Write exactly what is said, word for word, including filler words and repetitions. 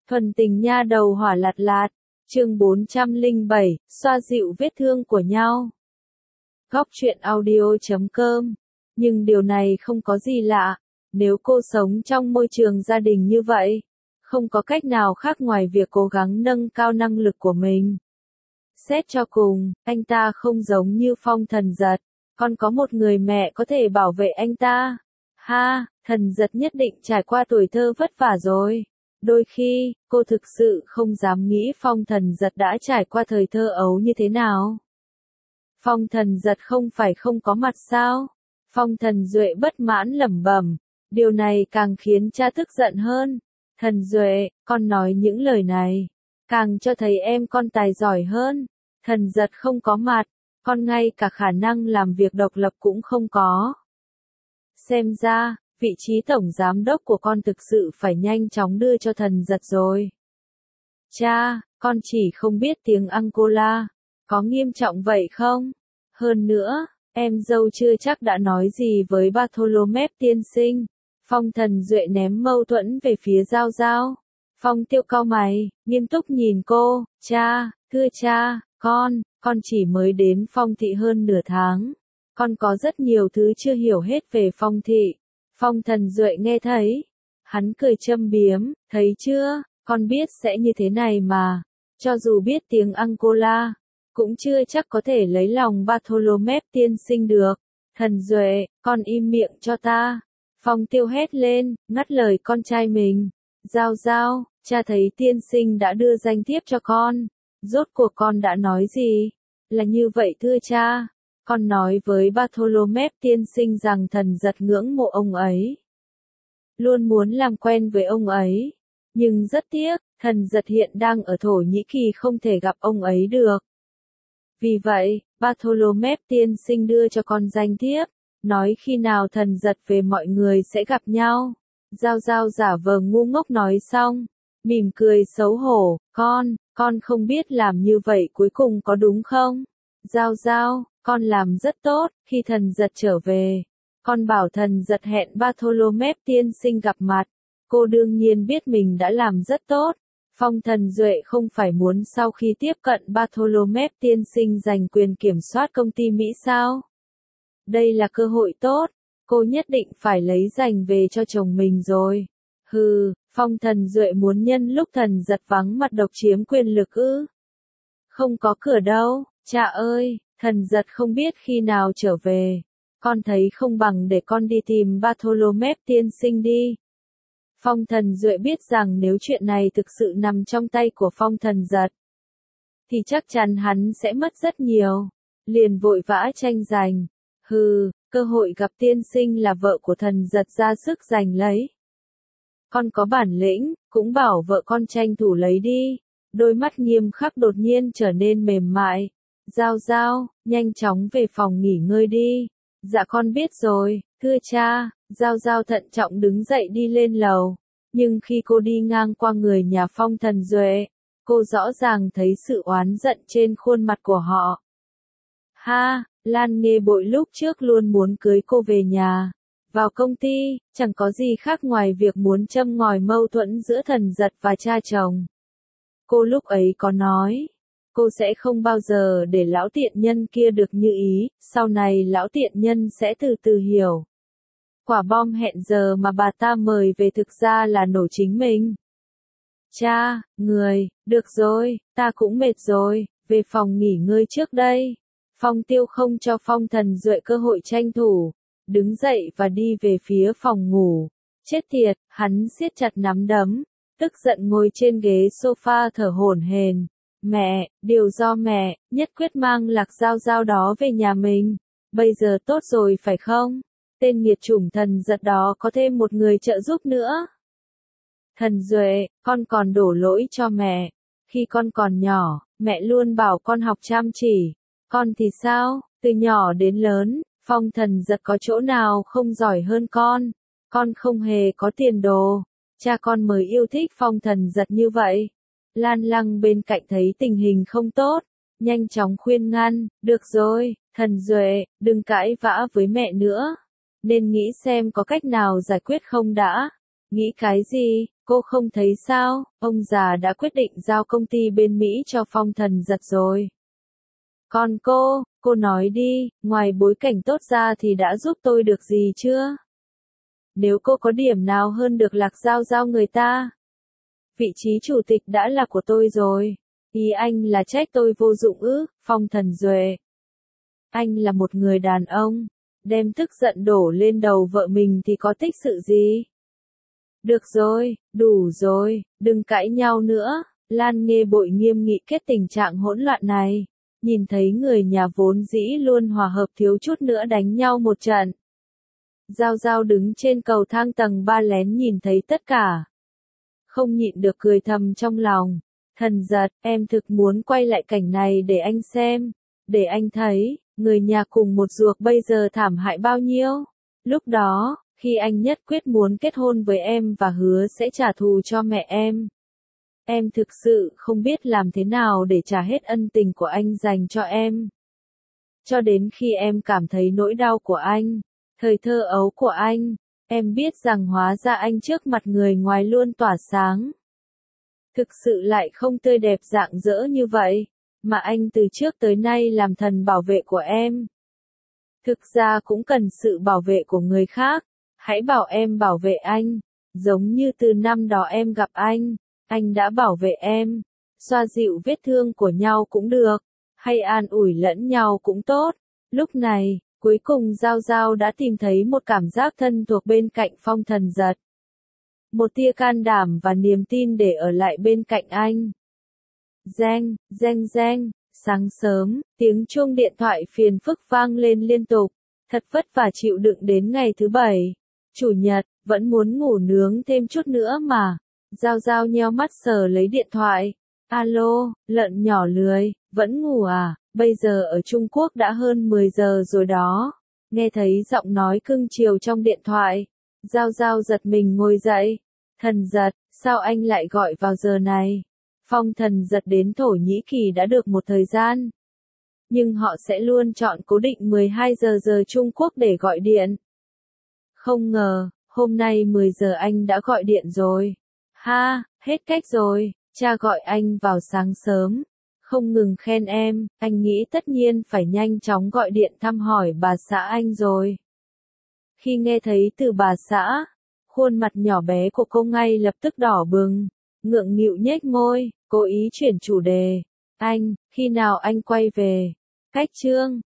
Thuần tình nha đầu hỏa lạt lạt, chương bốn trăm lẻ bảy, xoa dịu vết thương của nhau. Góc truyện audio chấm com. Nhưng điều này không có gì lạ, nếu cô sống trong môi trường gia đình như vậy, không có cách nào khác ngoài việc cố gắng nâng cao năng lực của mình. Xét cho cùng, anh ta không giống như Phong Thần Giật, còn có một người mẹ có thể bảo vệ anh ta. Ha, Thần Giật nhất định trải qua tuổi thơ vất vả rồi. Đôi khi, cô thực sự không dám nghĩ Phong Thần Giật đã trải qua thời thơ ấu như thế nào. Phong Thần Giật không phải không có mặt sao? Phong Thần Duệ bất mãn lẩm bẩm, điều này càng khiến cha tức giận hơn. Thần Duệ, con nói những lời này, càng cho thấy em con tài giỏi hơn. Thần Giật không có mặt, con ngay cả khả năng làm việc độc lập cũng không có. Xem ra, vị trí tổng giám đốc của con thực sự phải nhanh chóng đưa cho Thần Giật rồi. Cha, con chỉ không biết tiếng Angola, có nghiêm trọng vậy không? Hơn nữa, em dâu chưa chắc đã nói gì với Bartholomew tiên sinh. Phong Thần Duệ ném mâu thuẫn về phía Giao Giao. Phong Tiêu cau mày, nghiêm túc nhìn cô, cha, thưa cha, con, con chỉ mới đến Phong thị hơn nửa tháng. Con có rất nhiều thứ chưa hiểu hết về Phong thị. Phong Thần Duệ nghe thấy, hắn cười châm biếm, thấy chưa, con biết sẽ như thế này mà. Cho dù biết tiếng Angola, cũng chưa chắc có thể lấy lòng Bartholomew tiên sinh được. Thần Duệ, con im miệng cho ta. Phong Tiêu hét lên, ngắt lời con trai mình. Giao Giao, cha thấy tiên sinh đã đưa danh thiếp cho con. Rốt cuộc con đã nói gì? Là như vậy thưa cha. Con nói với Bartholomew tiên sinh rằng Thần Giật ngưỡng mộ ông ấy. Luôn muốn làm quen với ông ấy. Nhưng rất tiếc, Thần Giật hiện đang ở Thổ Nhĩ Kỳ không thể gặp ông ấy được. Vì vậy, Bartholomew tiên sinh đưa cho con danh thiếp, nói khi nào Thần Giật về mọi người sẽ gặp nhau. Giao Giao giả vờ ngu ngốc nói xong, mỉm cười xấu hổ, con, con không biết làm như vậy cuối cùng có đúng không? Giao Giao, con làm rất tốt, khi Thần Giật trở về, con bảo Thần Giật hẹn Bartholomew tiên sinh gặp mặt. Cô đương nhiên biết mình đã làm rất tốt. Phong Thần Duệ không phải muốn sau khi tiếp cận Bartholomew tiên sinh giành quyền kiểm soát công ty Mỹ sao? Đây là cơ hội tốt, cô nhất định phải lấy giành về cho chồng mình rồi. Hừ, Phong Thần Duệ muốn nhân lúc Thần Giật vắng mặt độc chiếm quyền lực ư? Không có cửa đâu, cha ơi, Thần Giật không biết khi nào trở về. Con thấy không bằng để con đi tìm Bartholomew tiên sinh đi. Phong Thần Duệ biết rằng nếu chuyện này thực sự nằm trong tay của Phong Thần Giật, thì chắc chắn hắn sẽ mất rất nhiều. Liền vội vã tranh giành. Hừ, cơ hội gặp tiên sinh là vợ của Thần Giật ra sức giành lấy. Con có bản lĩnh, cũng bảo vợ con tranh thủ lấy đi. Đôi mắt nghiêm khắc đột nhiên trở nên mềm mại. Giao Giao, nhanh chóng về phòng nghỉ ngơi đi. Dạ con biết rồi, thưa cha. Giao Giao thận trọng đứng dậy đi lên lầu. Nhưng khi cô đi ngang qua người nhà Phong Thần Duệ, cô rõ ràng thấy sự oán giận trên khuôn mặt của họ. Ha, Lan Nghê Bội lúc trước luôn muốn cưới cô về nhà, vào công ty, chẳng có gì khác ngoài việc muốn châm ngòi mâu thuẫn giữa Thần Giật và cha chồng. Cô lúc ấy có nói, cô sẽ không bao giờ để lão tiện nhân kia được như ý, sau này lão tiện nhân sẽ từ từ hiểu. Quả bom hẹn giờ mà bà ta mời về thực ra là nổ chính mình. Cha, người, được rồi, ta cũng mệt rồi, về phòng nghỉ ngơi trước đây. Phong Tiêu không cho Phong Thần Duệ cơ hội tranh thủ, đứng dậy và đi về phía phòng ngủ. Chết tiệt, hắn siết chặt nắm đấm, tức giận ngồi trên ghế sofa thở hổn hển. Mẹ, điều do mẹ, nhất quyết mang Lạc Giao Giao đó về nhà mình. Bây giờ tốt rồi phải không? Tên nghiệt chủng Thần Giật đó có thêm một người trợ giúp nữa. Thần Duệ, con còn đổ lỗi cho mẹ. Khi con còn nhỏ, mẹ luôn bảo con học chăm chỉ. Con thì sao, từ nhỏ đến lớn, Phong Thần Giật có chỗ nào không giỏi hơn con. Con không hề có tiền đồ. Cha con mới yêu thích Phong Thần Giật như vậy. Lan Lăng bên cạnh thấy tình hình không tốt, nhanh chóng khuyên ngăn, được rồi, Thần Duệ, đừng cãi vã với mẹ nữa. Nên nghĩ xem có cách nào giải quyết không đã. Nghĩ cái gì, cô không thấy sao, ông già đã quyết định giao công ty bên Mỹ cho Phong Thần Giật rồi. Còn cô, cô nói đi, ngoài bối cảnh tốt ra thì đã giúp tôi được gì chưa? Nếu cô có điểm nào hơn được Lạc Giao Giao người ta? Vị trí chủ tịch đã là của tôi rồi. Ý anh là trách tôi vô dụng ư, Phong Thần Duệ. Anh là một người đàn ông, đem tức giận đổ lên đầu vợ mình thì có tích sự gì? Được rồi, đủ rồi, đừng cãi nhau nữa. Lan Nghê Bội nghiêm nghị kết tình trạng hỗn loạn này. Nhìn thấy người nhà vốn dĩ luôn hòa hợp thiếu chút nữa đánh nhau một trận. Giao Giao đứng trên cầu thang tầng ba lén nhìn thấy tất cả. Không nhịn được cười thầm trong lòng. Thần Giật, em thực muốn quay lại cảnh này để anh xem. Để anh thấy, người nhà cùng một ruột bây giờ thảm hại bao nhiêu. Lúc đó, khi anh nhất quyết muốn kết hôn với em và hứa sẽ trả thù cho mẹ em. Em thực sự không biết làm thế nào để trả hết ân tình của anh dành cho em. Cho đến khi em cảm thấy nỗi đau của anh, thời thơ ấu của anh, em biết rằng hóa ra anh trước mặt người ngoài luôn tỏa sáng. Thực sự lại không tươi đẹp rạng rỡ như vậy, mà anh từ trước tới nay làm thần bảo vệ của em. Thực ra cũng cần sự bảo vệ của người khác, hãy bảo em bảo vệ anh, giống như từ năm đó em gặp anh, anh đã bảo vệ em, xoa dịu vết thương của nhau cũng được, hay an ủi lẫn nhau cũng tốt. Lúc này, cuối cùng Giao Giao đã tìm thấy một cảm giác thân thuộc bên cạnh Phong Thần Giật. Một tia can đảm và niềm tin để ở lại bên cạnh anh. Reng, reng reng, sáng sớm, tiếng chuông điện thoại phiền phức vang lên liên tục. Thật vất vả chịu đựng đến ngày thứ bảy. Chủ nhật, vẫn muốn ngủ nướng thêm chút nữa mà. Giao Giao nheo mắt sờ lấy điện thoại. Alo, lợn nhỏ lười, vẫn ngủ à? Bây giờ ở Trung Quốc đã hơn mười giờ rồi đó. Nghe thấy giọng nói cưng chiều trong điện thoại. Giao Giao giật mình ngồi dậy. Thần Giật, sao anh lại gọi vào giờ này? Phong Thần Giật đến Thổ Nhĩ Kỳ đã được một thời gian. Nhưng họ sẽ luôn chọn cố định mười hai giờ giờ Trung Quốc để gọi điện. Không ngờ, hôm nay mười giờ anh đã gọi điện rồi. Ha, hết cách rồi, cha gọi anh vào sáng sớm. Không ngừng khen em, anh nghĩ tất nhiên phải nhanh chóng gọi điện thăm hỏi bà xã anh rồi. Khi nghe thấy từ bà xã, khuôn mặt nhỏ bé của cô ngay lập tức đỏ bừng, ngượng nghịu nhếch môi, cố ý chuyển chủ đề. Anh, khi nào anh quay về? Cách chương